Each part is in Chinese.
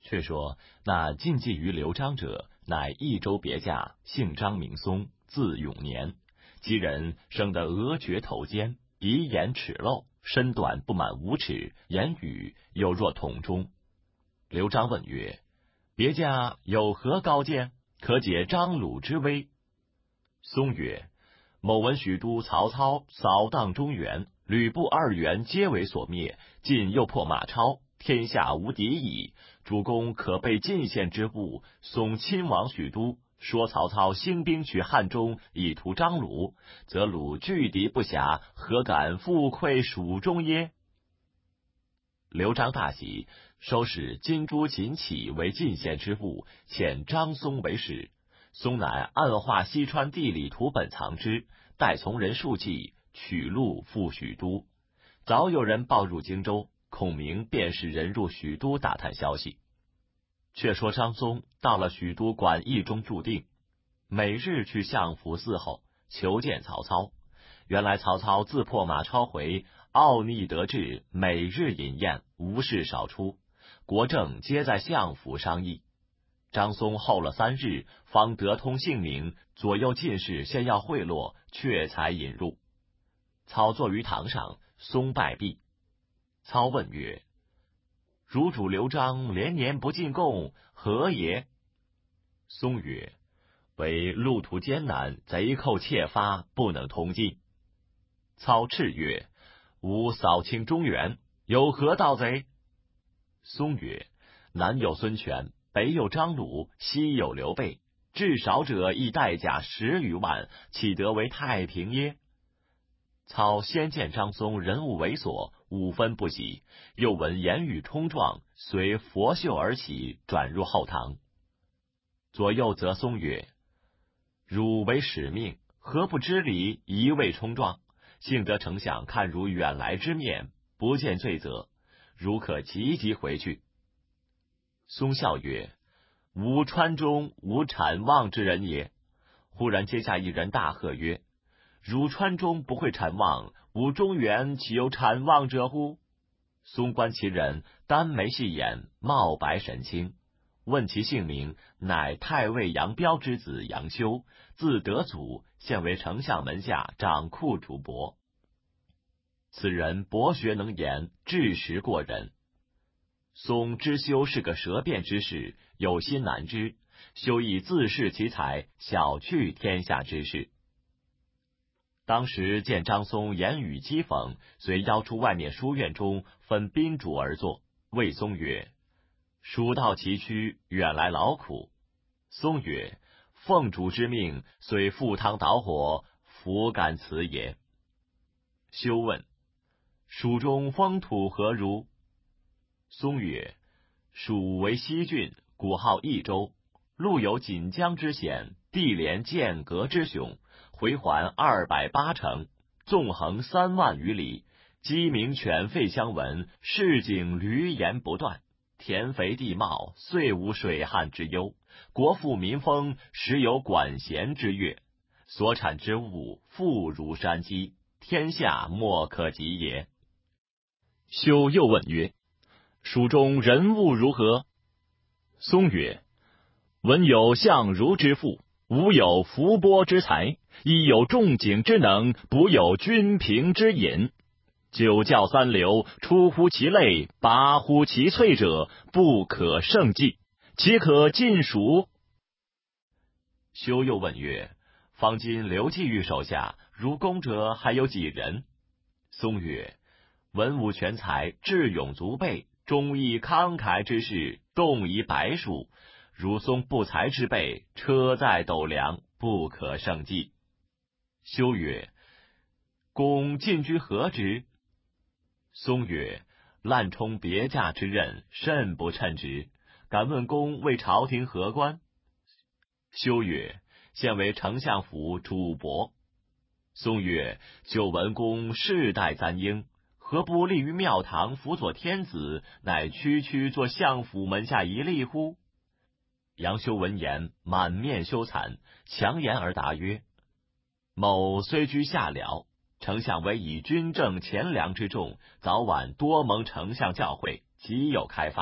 却说那进计于刘璋者，乃益州别驾，姓张名松，字永年。其人生得额绝头尖，鼻眼齿漏，身短不满5尺，言语又若桶中。刘璋问曰：别驾有何高见，可解张鲁之危？松曰：某闻许都曹操扫荡中原，吕布2员皆为所灭，晋又破马超，天下无敌矣。主公可备进献之物，送亲王许都，说曹操兴兵取汉中，以图张鲁，则鲁拒敌不暇，何敢复溃蜀中耶？刘璋大喜，收使金珠锦绮为进献之物，遣张松为使。松乃暗画西川地理图本藏之，待从人数计，取路赴许都。早有人报入荆州，孔明便使人入许都打探消息。却说张松到了许都馆驿中驻定，每日去相府伺候，求见曹操。原来曹操自破马超回，傲逆得志，每日饮宴，无事少出，国政皆在相府商议。张松候了3日，方得通姓名，左右进士先要贿赂，却才引入。操坐于堂上，松拜毕。操问曰：汝主刘璋连年不进贡，何也？松曰：为路途艰难，贼寇窃发，不能通进。操叱曰：吾扫清中原，有何盗贼？松曰：南有孙权，北有张鲁，西有刘备，至少者亦带甲10余万，岂得为太平耶？操先见张松人物猥琐，5分不喜，又闻言语冲撞，随拂袖而起，转入后堂。左右责松曰：汝为使命，何不知礼，一味冲撞？幸得丞相看汝远来之面，不见罪责，汝可急急回去。松笑曰：吾川中无产望之人也。忽然阶下一人大喝曰：汝川中不会产望，吾中原岂有产望者乎？松观其人，单眉细眼，貌白神清，问其姓名，乃太尉杨彪之子杨修，字德祖，现为丞相门下掌库主簿。此人博学能言，智识过人。松知修是个舌辩之士，有心难知，修亦自恃其才，小觑天下之事。当时见张松言语讥讽，遂邀出外面书院中，分宾主而坐，谓松曰：蜀道崎岖，远来劳苦。松曰：奉主之命，虽赴汤蹈火，弗敢辞也。修问：蜀中风土何如？松曰：蜀为西郡，古号益州，路有锦江之险，地连剑阁之雄，回环208城，纵横3万余里，鸡鸣犬吠相闻，市井闾阎不断，田肥地茂，遂无水旱之忧，国富民丰，时有管弦之乐，所产之物富如山积，天下莫可及也。修又问曰：蜀中人物如何？松曰：文有相如之富，武有伏波之才，医有仲景之能，卜有均平之隐。九教3流，出乎其类，拔乎其萃者，不可胜计，岂可尽数？修又问曰：方今刘季玉手下如公者还有几人？松曰：文武全才，智勇足备，忠义慷慨之士，动以100数。如松不才之辈，车载斗量，不可胜计。修曰：公进居何职？松曰：滥充别驾之任，甚不称职。敢问公为朝廷何官？修曰：现为丞相府主簿。松曰：久闻公世代簪缨，何不立于庙堂，辅佐天子，乃区区做相府门下一吏乎？杨修闻言，满面羞惭，强言而答曰：某虽居下僚，丞相为以军政钱粮之众，早晚多蒙丞相教诲，极有开发，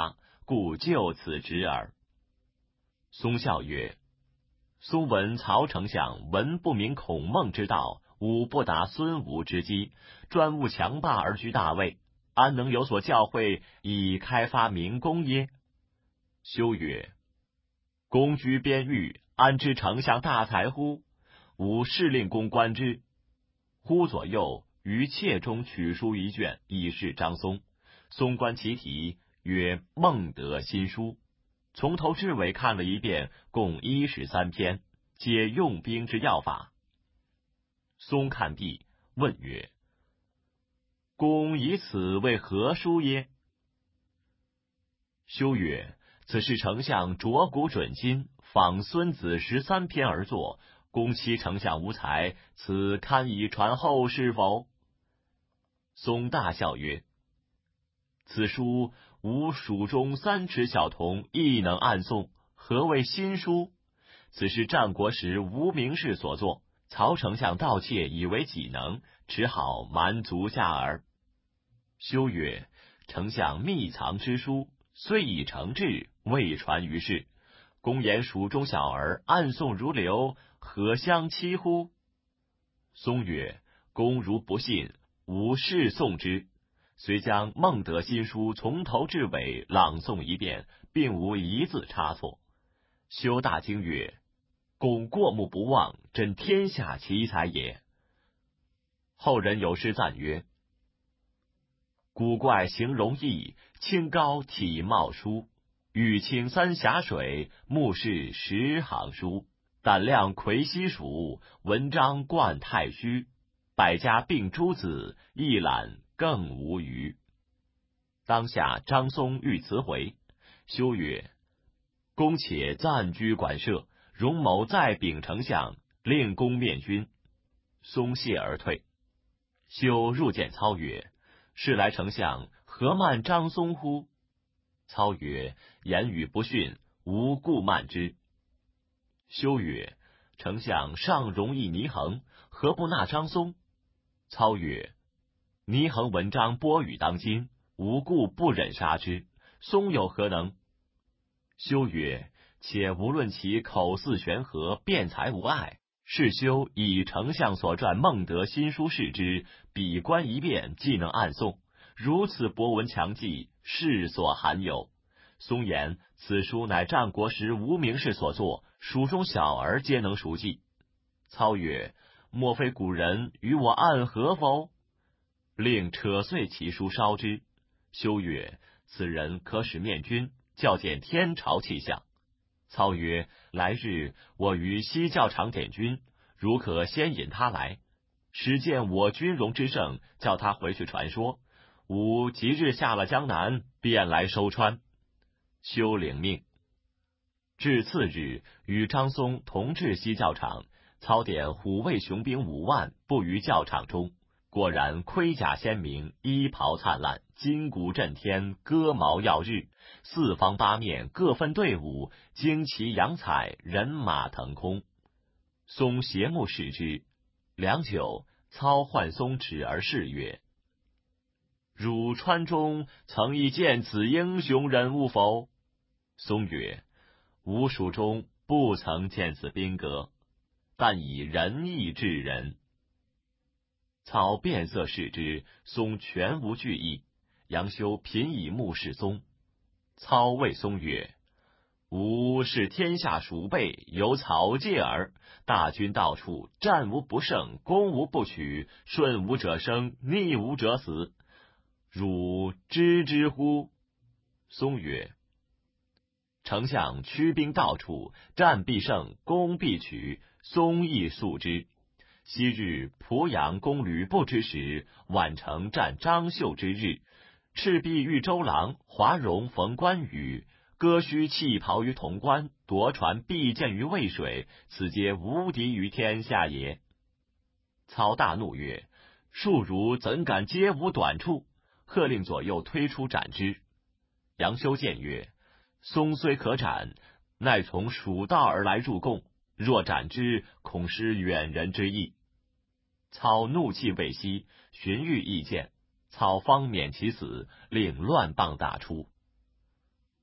故就此直耳。松笑曰：松闻曹丞相文不明孔孟之道，武不达孙吴之机，专务强霸而居大位，安能有所教诲以开发民工耶？修曰：公居边域，安知丞相大才乎？吾试令公观之。忽左右于切中取书一卷，以示张松。松观其题，曰《孟德新书》，从头至尾看了一遍，共13篇，皆用兵之要法。松看毕，问曰：公以此为何书耶？修曰：此是丞相酌古准今，仿孙子13篇而作，公期丞相无才，此堪以传后世否？松大笑曰：此书吾蜀中3尺小童亦能暗诵，何谓新书？此是战国时无名氏所作，曹丞相盗窃以为己能，只好瞒足下耳。修曰：丞相密藏之书，虽已成志，未传于世。公言蜀中小儿暗诵如流，何相欺乎？松曰：公如不信，吾试诵之。遂将孟德新书从头至尾朗诵一遍，并无一字差错。修大惊曰：公过目不忘，真天下奇才也。后人有诗赞曰：古怪形容异，清高体貌殊，玉清3峡水，目视10行书。胆量魁西蜀，文章冠太虚，百家并诸子，一览更无余。当下张松欲辞回，修曰：公且暂居馆舍，容某再禀丞相，令公面君。松谢而退。修入见操曰：是来丞相何慢张松乎？操曰：言语不逊，无故慢之。修曰：丞相尚容易祢衡，何不纳张松？操曰：祢衡文章播语当今，无故不忍杀之，松有何能？修曰：且无论其口似悬河，辩才无碍，是修以丞相所撰孟德新书示之，笔观一遍，既能暗诵，如此博闻强记，世所罕有。松言此书乃战国时无名氏所作，蜀中小儿皆能熟记。操曰：莫非古人与我暗合否？令扯碎其书烧之。修曰：此人可使面君，教见天朝气象。操曰：来日我于西教场点军，如可先引他来，使见我军容之盛，叫他回去传说，吾即日下了江南，便来收川。修领命。至次日，与张松同至西教场，操点虎卫雄兵5万布于教场中，果然盔甲鲜明，衣袍灿烂，金鼓震天，戈矛耀日，四方八面各分队伍，旌旗扬彩，人马腾空。松斜目视之，良久，操唤松止而视曰：汝川中曾亦见此英雄人物否？松曰：吾蜀中不曾见此宾阁，但以仁义治人。操变色视之，松全无惧意。杨修频以目视松。操谓松曰：吾视天下鼠辈，有草芥耳。大军到处，战无不胜，攻无不取，顺吾者生，逆吾者死。汝知之乎？松曰：丞相驱兵到处，战必胜，攻必取，松亦速之。昔日濮阳攻吕布之时，宛城战张绣之日，赤壁遇周郎，华容逢关羽，割须弃袍于潼关，夺船避箭于渭水，此皆无敌于天下也。操大怒曰：庶儒怎敢皆无短处？喝令左右推出斩之。杨修谏曰：松虽可斩，乃从蜀道而来入贡，若斩之，恐失远人之意。操怒气未息，寻欲意见，操方免其死，令乱棒大出。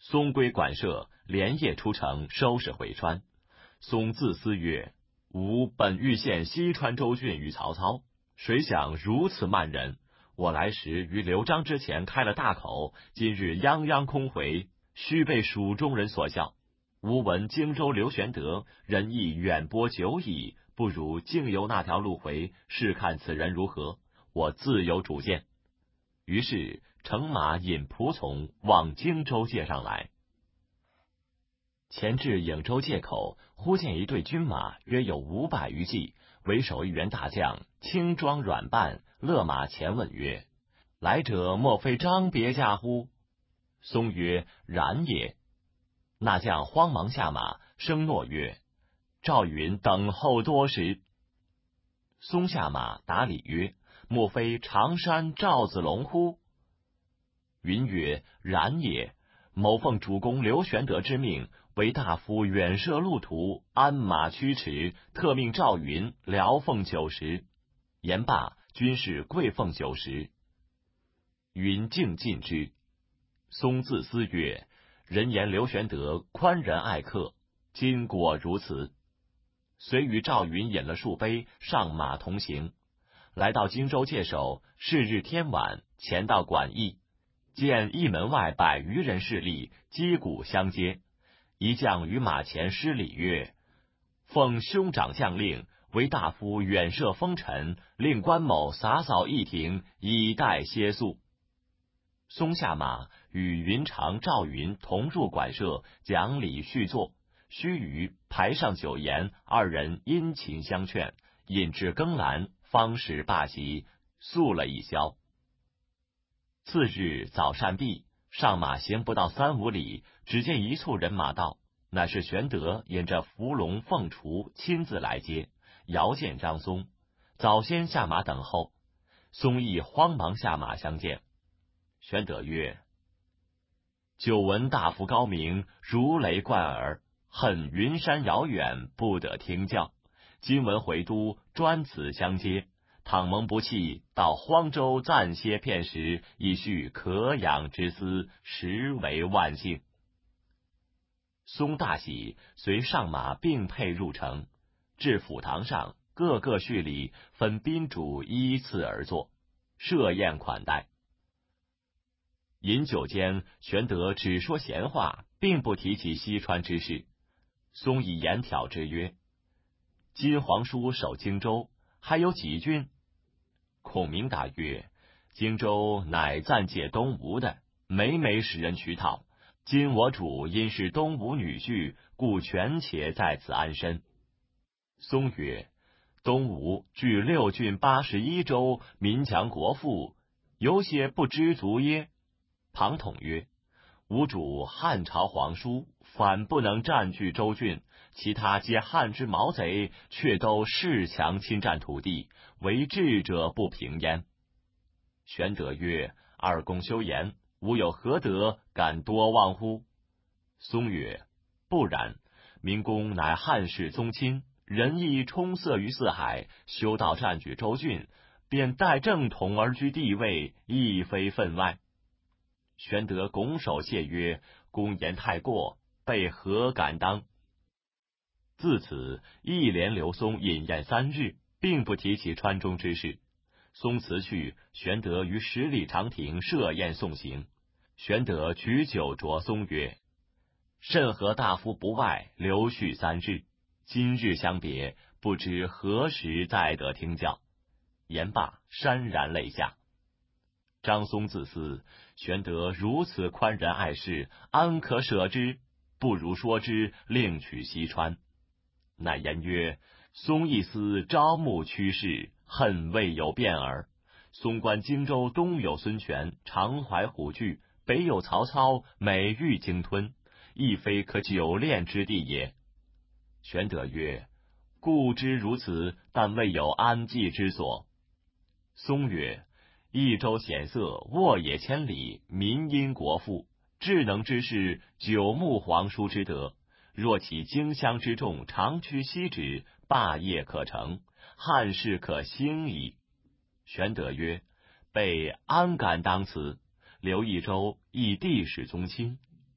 松归馆舍，连夜出城收拾回川。松自思曰：吾本欲献西川州郡与曹操，谁想如此慢人！我来时于刘璋之前开了大口，今日泱泱空回，须被蜀中人所笑。吾闻荆州刘玄德仁义远播久矣，不如径由那条路回，试看此人如何。我自有主见。于是乘马引仆从往荆州界上来。前至颍州界口，忽见一队军马，约有500余骑，为首一员大将，轻装软扮，勒马前问曰：来者莫非张别驾乎？松曰：然也。那将慌忙下马，声诺曰：赵云等候多时。松下马答礼曰：莫非常山赵子龙乎？云曰：然也。某奉主公刘玄德之命，为大夫远涉路途，鞍马驱驰，特命赵云聊奉90。言罢，军士跪奉90。云敬进之。松自思曰：人言刘玄德宽仁爱客，今果如此。遂与赵云饮了数杯，上马同行。来到荆州界首，是日天晚，前到馆驿，见驿门外100余人势力，击鼓相接。一将于马前施礼曰：奉兄长将令，为大夫远涉风尘，令关某洒扫驿庭，以待歇宿。松下马，与云长、赵云同入馆舍，讲礼叙坐。须臾，排上酒筵，二人殷勤相劝，饮至更阑，方始罢席，宿了一宵。次日早膳毕，上马行不到3、5里，只见一簇人马到，乃是玄德引着伏龙、凤雏亲自来接，遥见张松，早先下马等候。松亦慌忙下马相见。玄德曰：久闻大夫高明，如雷贯耳，恨云山遥远，不得听教。今闻回都，专此相接。倘蒙不弃，到荒州暂歇片时，以叙可养之思，实为万幸。松大喜，随上马并辔入城。至府堂上，个个叙礼，分宾主依次而坐，设宴款待。饮酒间，玄德只说闲话，并不提起西川之事。松以言挑之曰：今皇叔守荆州，还有几郡？孔明答曰：荆州乃暂借东吴的，每每使人取讨。今我主因是东吴女婿，故权且在此安身。松曰：东吴据6郡81州，民强国富，有些不知足耶？庞统曰：吴主汉朝皇叔，反不能占据州郡，其他皆汉之毛贼，却都恃强侵占土地，为智者不平焉。玄德曰：二公休言，吾有何德，敢多望乎？松曰：不然，明公乃汉室宗亲，仁义充塞于四海，修道占据州郡，便待正统而居地位，亦非分外。玄德拱手谢曰：公言太过，备何敢当？自此一连留松饮宴3日，并不提起川中之事。松辞去，玄德于10里长亭设宴送行。玄德举酒酌松曰：甚和大夫不外，留续3日，今日相别，不知何时再得听教。言罢，潸然泪下。张松自思，玄德如此宽仁爱士，安可舍之？不如说之，另取西川。乃言曰：松一思朝暮趋势，恨未有变耳。松观荆州东有孙权，常怀虎踞，北有曹操，每欲鲸吞，亦非可久恋之地也。玄德曰：固知如此，但未有安济之所。松曰：益州险塞，沃野千里，民殷国富，智能之士，久慕皇叔之德。若其荆襄之众长驱西止，霸业可成，汉室可兴矣。玄德曰：备安敢当此？刘益州亦帝室宗亲，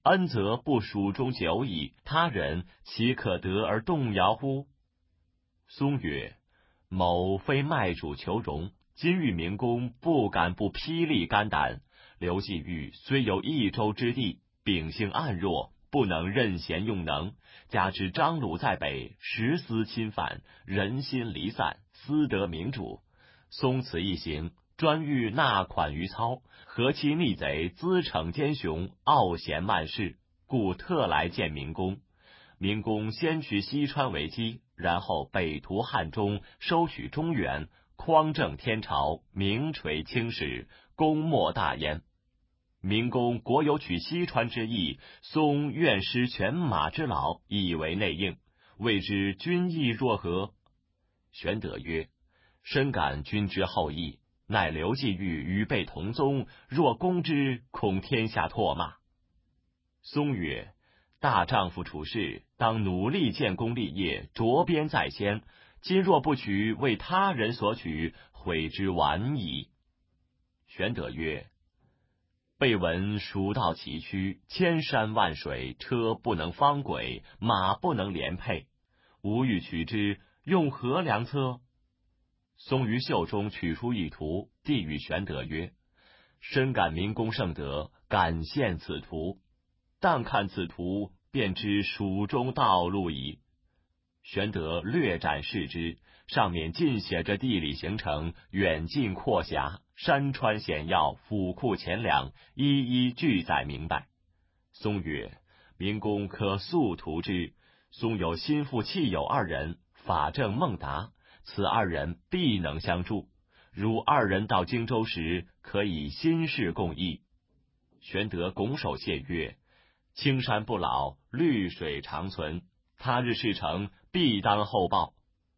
恩则不蜀中久矣，他人岂可得而动摇乎？松曰：某非卖主求荣，今遇明公，不敢不披力肝胆。刘季玉虽有一州之地，秉性暗弱，不能任贤用能，加之张鲁在北，时思侵犯，人心离散，私得明主。松此一行，专欲纳款于操，何其逆贼，资逞奸雄，傲贤慢士，故特来见明公。明公先取西川为基，然后北图汉中，收取中原，匡正天朝，名垂青史，功莫大焉。明公国有取西川之意，松愿施犬马之劳，以为内应，谓之君意若何？玄德曰：深感君之厚意，乃刘季玉与备同宗，若攻之，恐天下唾骂。松曰：大丈夫处事，当努力建功立业，着鞭在先。今若不取，为他人所取，悔之晚矣。玄德曰：备闻蜀道崎岖，千山万水，车不能方轨，马不能连辔，吾欲取之，用何良策？松于袖中取出一图，递与玄德曰：深感明公圣德，感献此图。但看此图，便知蜀中道路矣。玄德略展视之，上面尽写着地理形成、远近阔狭、山川险要、府库钱粮，一一具载明白。松曰：明公可速图之。松有心腹戚友二人，法正、孟达，此二人必能相助。如二人到荆州时，可以心事共议。玄德拱手谢曰：青山不老，绿水长存，他日事成，必当厚报。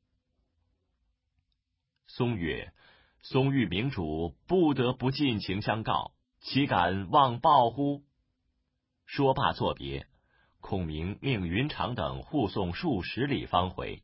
松曰：松遇明主，不得不尽情相告，岂敢忘报乎？说罢作别。孔明命云长等护送数十里方回。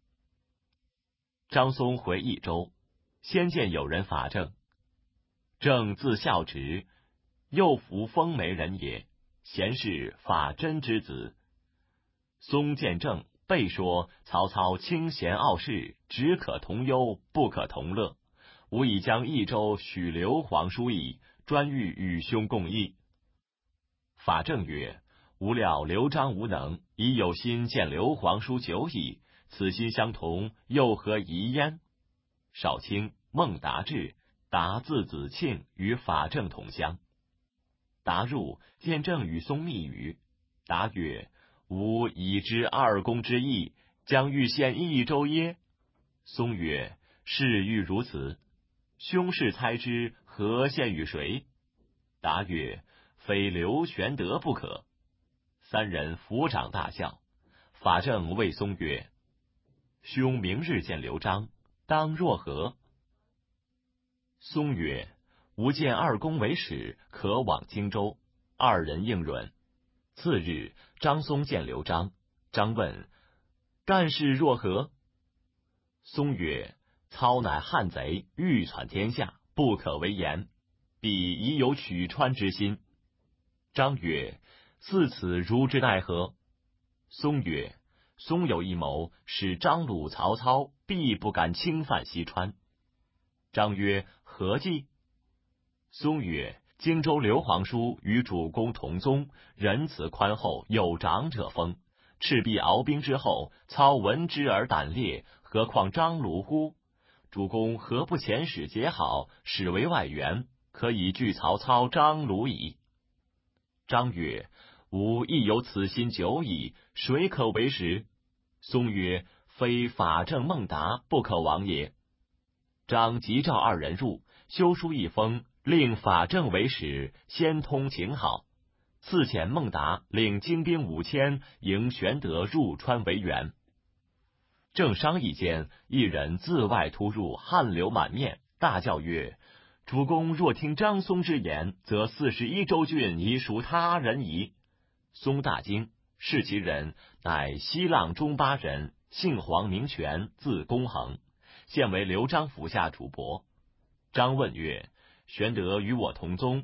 张松回益州，先见有人法正。正字孝直，右扶封眉人也，贤士法真之子。松见正，备说曹操清贤傲世，只可同忧，不可同乐。吾已将益州许刘皇叔矣，专欲与兄共议。法正曰：吾料刘璋无能，已有心见刘皇叔久矣，此心相同，又何疑焉？少卿孟达至，达字子庆，与法正同乡。达入，见正与松密语。达曰：吾已知二公之意，将欲献益州耶？松曰：事欲如此。兄是猜之，何献与谁？达曰：非刘玄德不可。三人抚掌大笑。法正谓松曰：兄明日见刘璋，当若何？松曰：吾见二公为使，可往荆州。二人应允。次日，张松见刘璋，张问：干事若何？松曰：操乃汉贼，欲篡天下，不可为言，彼已有取川之心。张曰：似此如之奈何？松曰：松有一谋，使张鲁、曹操必不敢侵犯西川。张曰：何计？松曰：荆州刘皇叔与主公同宗，仁慈宽厚，有长者风。赤壁鏖兵之后，操闻之而胆裂，何况张鲁乎？主公何不遣使结好，使为外援，可以拒曹操、张鲁矣。张曰：吾亦有此心久矣，谁可为使？松曰：非法正、孟达不可往也。张即召二人入，修书一封，令法正为使，先通请好。赐遣孟达领精兵5000，迎玄德入川为援。正商议间，一人自外突入，汗流满面，大叫曰：主公若听张松之言，则41州郡已属他人矣。松大惊，视其人，乃西浪中巴人，姓黄名权，字公衡，现为刘璋府下主簿。张问曰：玄德与我同宗，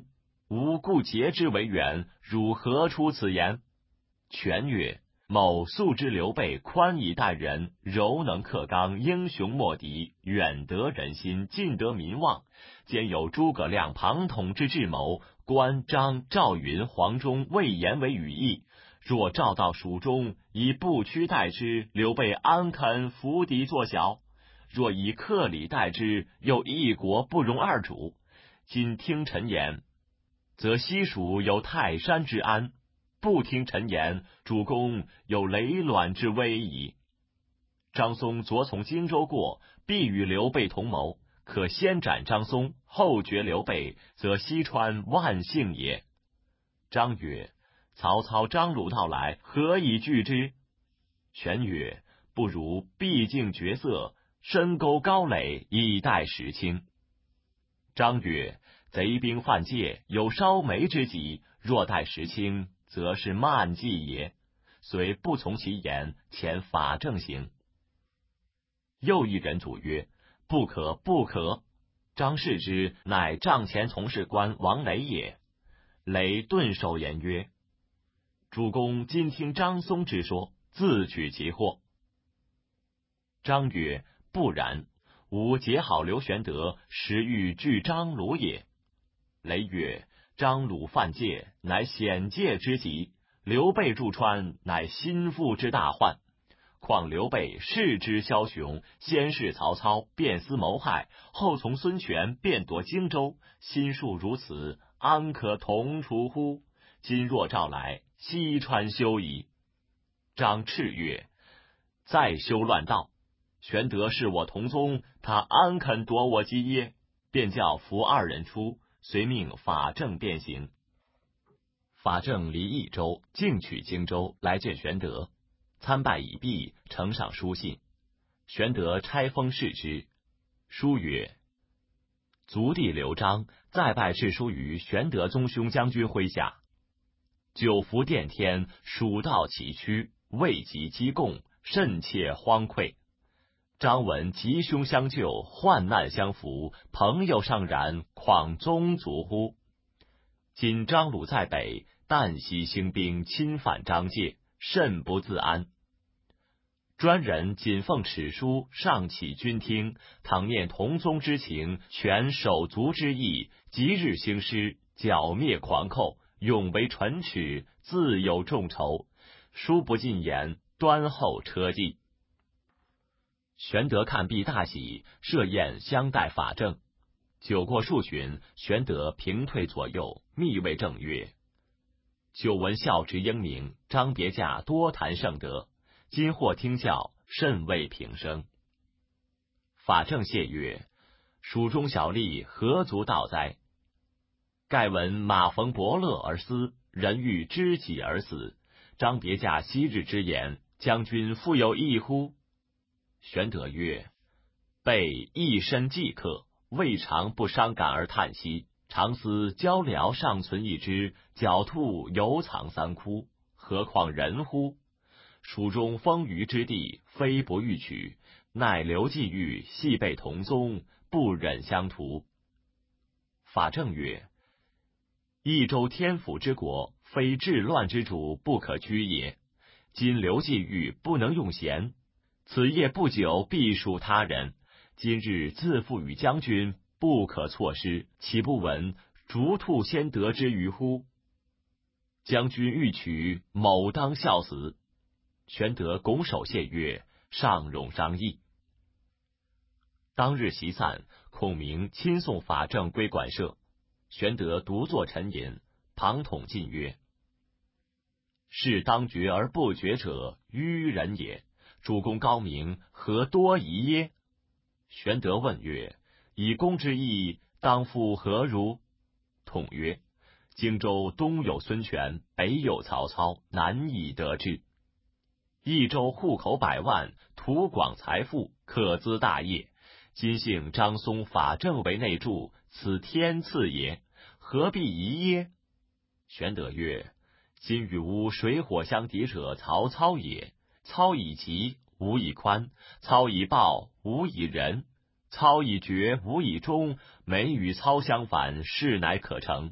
吾故诘之为远，汝何出此言？权曰：某素知刘备宽以待人，柔能克刚，英雄莫敌，远得人心，近得民望，兼有诸葛亮庞统之智谋，关张赵云黄忠魏延为羽翼。若赵到蜀中，以不屈待之，刘备安肯伏敌作小？若以克礼待之，又一国不容二主。今听臣言，则西蜀有泰山之安；不听臣言，主公有雷卵之危矣。张松昨从荆州过，必与刘备同谋，可先斩张松，后绝刘备，则西川万幸也。张曰：曹操、张鲁到来，何以拒之？权曰：不如毕竟绝色，深沟高垒，以待时清。张曰：贼兵犯界，有烧眉之急，若待时清，则是慢计也。遂不从其言，遣法正行。又一人阻曰：不可，不可。张视之，乃帐前从事官王雷也。雷顿首言曰：主公今听张松之说，自取其祸。张曰：不然，吾结好刘玄德，实欲拒张鲁也。雷曰：张鲁犯界，乃险界之极；刘备驻川，乃心腹之大患。况刘备恃之枭雄，先是曹操，便思谋害，后从孙权，便夺荆州，心术如此，安可同处乎？今若召来，西川休矣。张叱曰：再修乱道，玄德是我同宗，他安肯夺我基业？便叫扶二人出，遂命法正便行。法正离益州，径取荆州，来见玄德。参拜已毕，呈上书信。玄德拆封视之，书曰：族弟刘璋再拜敕书于玄德宗兄将军麾下，久服殿天，蜀道崎岖，未及积贡，甚切荒溃。张闻吉凶相救，患难相扶，朋友尚然，况宗族乎？今张鲁在北，旦夕兴兵，侵犯张界，甚不自安。专人谨奉敕书，上启君听，倘念同宗之情，全手足之义，即日兴师，剿灭狂寇，永为唇齿，自有众筹。书不尽言，端后车骑。玄德看毕大喜，设宴相待法正。酒过数巡，玄德平退左右，密谓正曰：久闻孝直英明，张别驾多谈圣德，今获听教，甚为平生。法正谢曰：蜀中小吏何足道哉？盖闻马逢伯乐而思，人遇知己而死。张别驾昔日之言，将军复有异乎？玄德曰：备一身饥渴，未尝不伤感而叹息。常思鹪鹩尚存一只，狡兔犹藏三窟，何况人乎？蜀中丰腴之地，非不欲取，奈刘季玉系备同宗，不忍相图。法正曰：益州天府之国，非治乱之主不可居也。今刘季玉不能用贤，此业不久必属他人。今日自负与将军，不可错失，岂不闻逐兔先得之于乎？将军欲取，某当效死。玄德拱手谢曰：上容商议。当日席散，孔明亲送法正归馆舍，玄德独坐沉吟。庞统进曰：事当决而不决者，愚人也。主公高明，何多疑耶？玄德问曰：以公之意，当复何如？统曰：荆州东有孙权，北有曹操，难以得志。益州户口百万，土广财富，可资大业。今幸张松、法正为内助，此天赐也，何必疑耶？玄德曰：今与吾水火相敌者，曹操也。操以急，吾以宽；操以暴，吾以仁；操以决，吾以忠。每与操相反，事乃可成。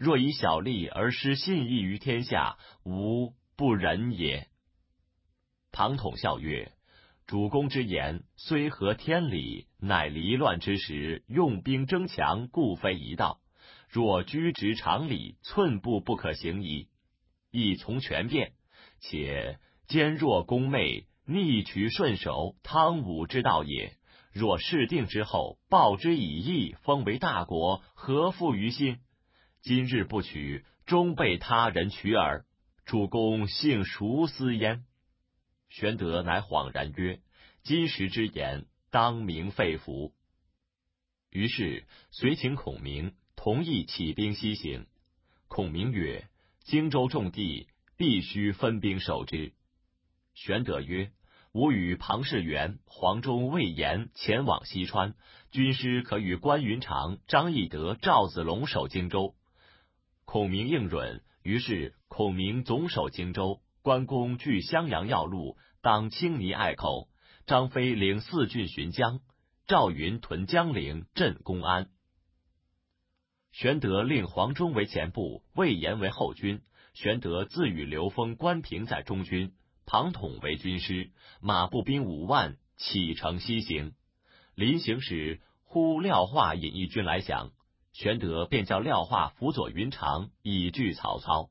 若以小利而失信义于天下，吾不仁也。庞统笑曰：主公之言虽合天理，乃离乱之时，用兵争强，故非一道。若居直常理，寸步不可行矣。亦从权变，且坚若公媚，逆取顺守，汤武之道也。若事定之后，报之以义，封为大国，何负于心？今日不取，终被他人取耳。主公幸孰思焉？玄德乃恍然曰：今时之言，当明肺腑。于是遂请孔明同意起兵西行。孔明曰：荆州重地，必须分兵守之。玄德曰：吾与庞士元、黄忠、魏延前往西川，军师可与关云长、张翼德、赵子龙守荆州。孔明应允，于是孔明总守荆州，关公据襄阳要路，当青泥隘口，张飞领4郡巡江，赵云屯江陵镇公安。玄德令黄忠为前部，魏延为后军。玄德自与刘封、关平在中军，庞统为军师，马步兵5万，启程西行。临行时，忽廖化引一军来降，玄德便叫廖化辅佐云长，以拒曹操。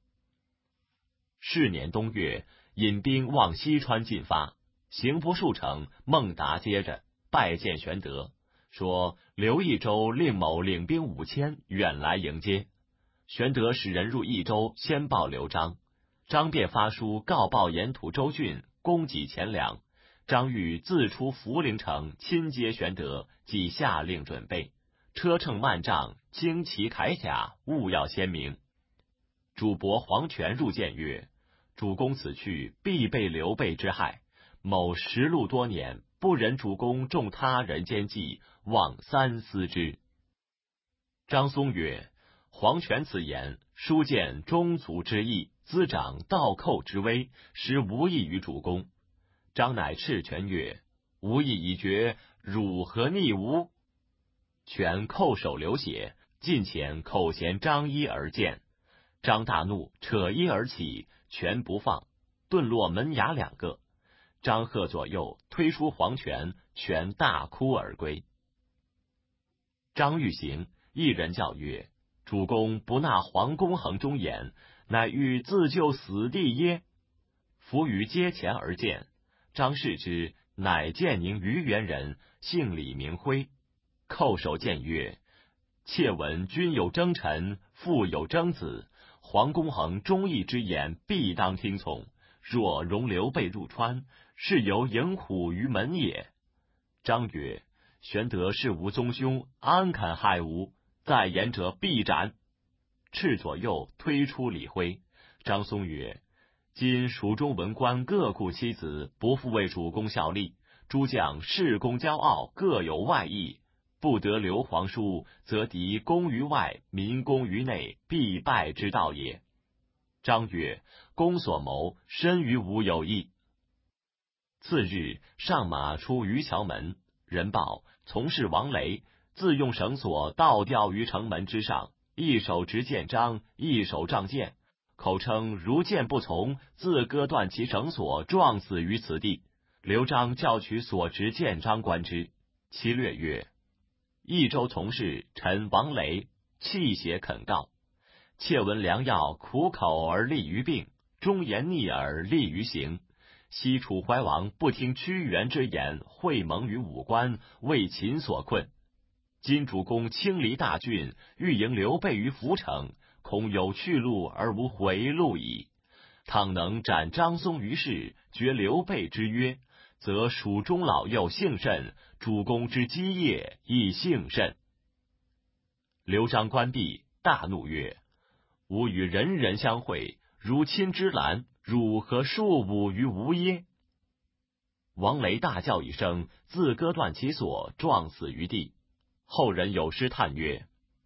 是年冬月，引兵往西川进发，行不数程，孟达接着拜见玄德，说刘益州令某领兵5000远来迎接。玄德使人入益州，先报刘璋。张便发书告报沿途州郡，供给钱粮。张欲自出涪陵城，亲接玄德，即下令准备车乘慢帐，旌旗铠甲，务要鲜明。主簿黄权入见曰：主公此去，必被刘备之害。某实录多年，不忍主公重他人奸计，望三思之。张松曰：黄权此言，书见宗族之义，滋长倒寇之威，实无益于主公。张乃斥权曰：吾意已决，汝何逆吾？权叩首流血，近前口衔张衣而见。张大怒，扯衣而起，权不放，顿落门牙2个。张喝左右，推出黄权，权大哭而归。张欲行，一人叫曰：主公不纳黄公衡忠言，乃欲自救死地耶？伏于阶前而见，张视之，乃建宁虞原人，姓李名辉。叩首见曰：妾闻君有征臣，父有征子，黄公衡忠义之言，必当听从。若容刘备入川，是犹迎虎于门也。张曰：玄德是吾宗兄，安肯害吾？再言者必斩。斥左右，推出李辉。张松曰：今蜀中文官各顾妻子，不复为主公效力，诸将恃功骄傲，各有外意，不得刘皇叔，则敌攻于外，民攻于内，必败之道也。张曰：公所谋，深于吾有益。次日，上马出渔桥门，人报从事王雷自用绳索倒吊于城门之上，一手执剑章，一手仗剑，口称如剑不从，自割断其绳索，撞死于此地。刘璋叫取所执剑章观之，其略曰：益州从事臣王雷，泣血恳告。窃闻良药苦口而利于病，忠言逆耳利于行。昔楚怀王不听屈原之言，会盟于武关，为秦所困。今主公轻离大郡，欲迎刘备于涪城，恐有去路而无回路矣。倘能斩张松于市，绝刘备之约，则蜀中老幼幸甚，主公之基业亦幸甚。刘璋观毕，大怒曰：吾与人人相会，如亲之兰，汝何恕吾于无耶？王雷大叫一声，自割断其索，撞死于地。后人有诗叹曰：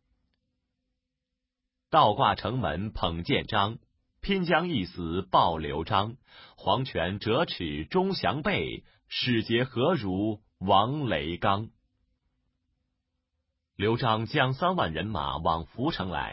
倒挂城门捧剑章，拼将一死报刘璋。黄权折齿终降背，使节何如王雷刚。刘璋将3万人马往涪城来，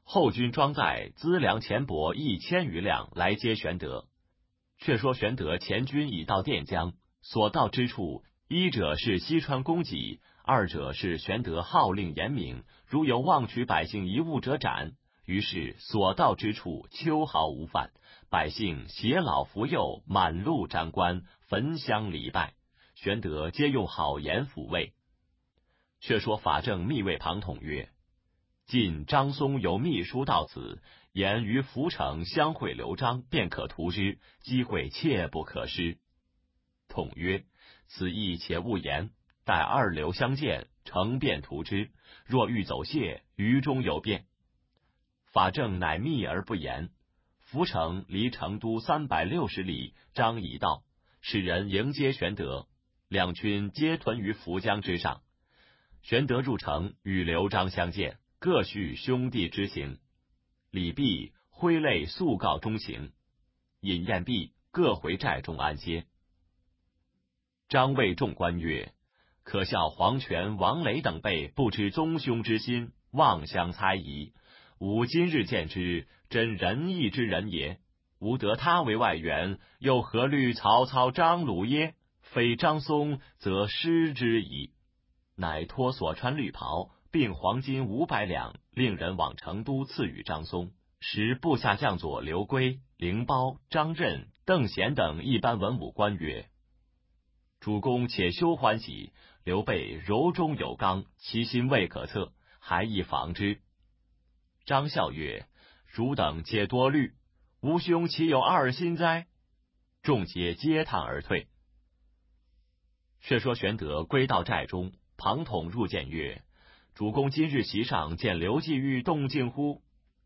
后军装载资粮钱帛1000余两来接玄德。却说玄德前军已到垫江，所到之处，一者是西川供给，二者是玄德号令严明，如有妄取百姓一物者斩。于是所到之处，秋毫无犯，百姓携老扶幼，满路张冠，焚香礼拜，玄德皆用好言抚慰。却说法正密谓庞统曰：近张松有密书到此，言于涪城相会刘璋，便可图之，机会切不可失。统曰：此意且勿言，待二刘相见，诚便图之。若欲走谢，于中有变。法正乃密而不言。涪城离成都360里，张已到，使人迎接玄德，两军皆屯于涪江之上。玄德入城，与刘璋相见，各叙兄弟之情。礼毕，挥泪速告衷情。饮宴毕，各回寨中安歇。张谓众官曰：可笑黄权、王雷等辈不知宗兄之心，妄相猜疑。吾今日见之，真仁义之人也。吾得他为外援，又何虑曹操、张鲁耶？非张松，则失之矣。乃托所穿绿袍，并黄金500两，令人往成都赐予张松。使部下将佐刘珪、凌苞、张任、邓贤等一般文武官曰：主公且休欢喜，刘备柔中有刚，其心未可测，还宜防之。张笑曰：汝等皆多虑，吾兄岂有二心哉？众皆叹而退。却说玄德归到寨中，庞统入见曰：主公今日席上见刘季玉动静乎？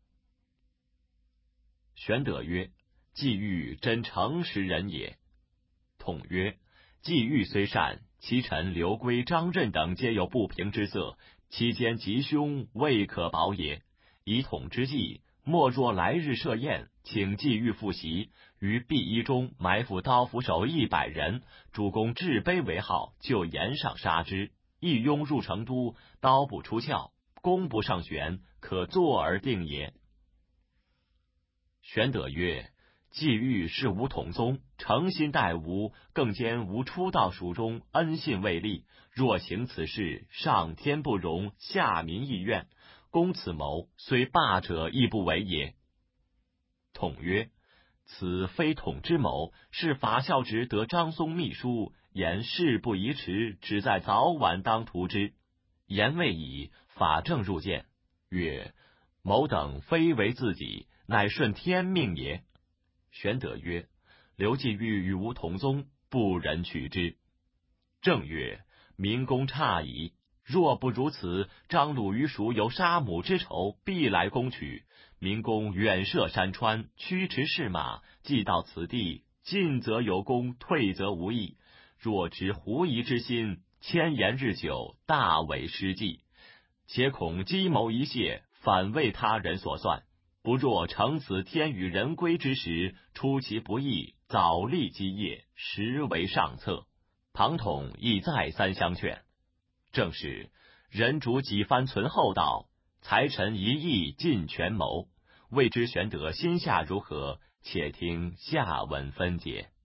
玄德曰：季玉真诚实人也。统曰：季玉虽善，其臣刘珪、张任等皆有不平之色，其间吉凶，未可保也。以统之计，莫若来日设宴，请季玉复席，于碧衣中埋伏刀斧手100人，主公置碑为号，就沿上杀之。一拥入成都，刀不出鞘，弓不上弦，可坐而定也。玄德曰：季玉是吾统宗，诚心待吾，更兼吾初到蜀中，恩信未立。若行此事，上天不容，下民亦怨。攻此谋，虽霸者亦不为也。统曰：此非统之谋，是法孝直得张松密书，言事不宜迟，只在早晚当图之。言未已，法正入见，曰：某等非为自己，乃顺天命也。玄德曰：刘季玉与吾同宗，不忍取之。正曰：明公差矣。若不如此，张鲁与蜀有杀母之仇，必来攻取。明公远涉山川，驱驰士马，既到此地，进则有功，退则无益。若执狐疑之心，千言日久，大违失计。且恐计谋一泄，反为他人所算。不若乘此天与人归之时，出其不意，早立基业，实为上策。庞统亦再三相劝。正是人主几番存厚道，才臣一意尽权谋。未知玄德心下如何？且听下文分解。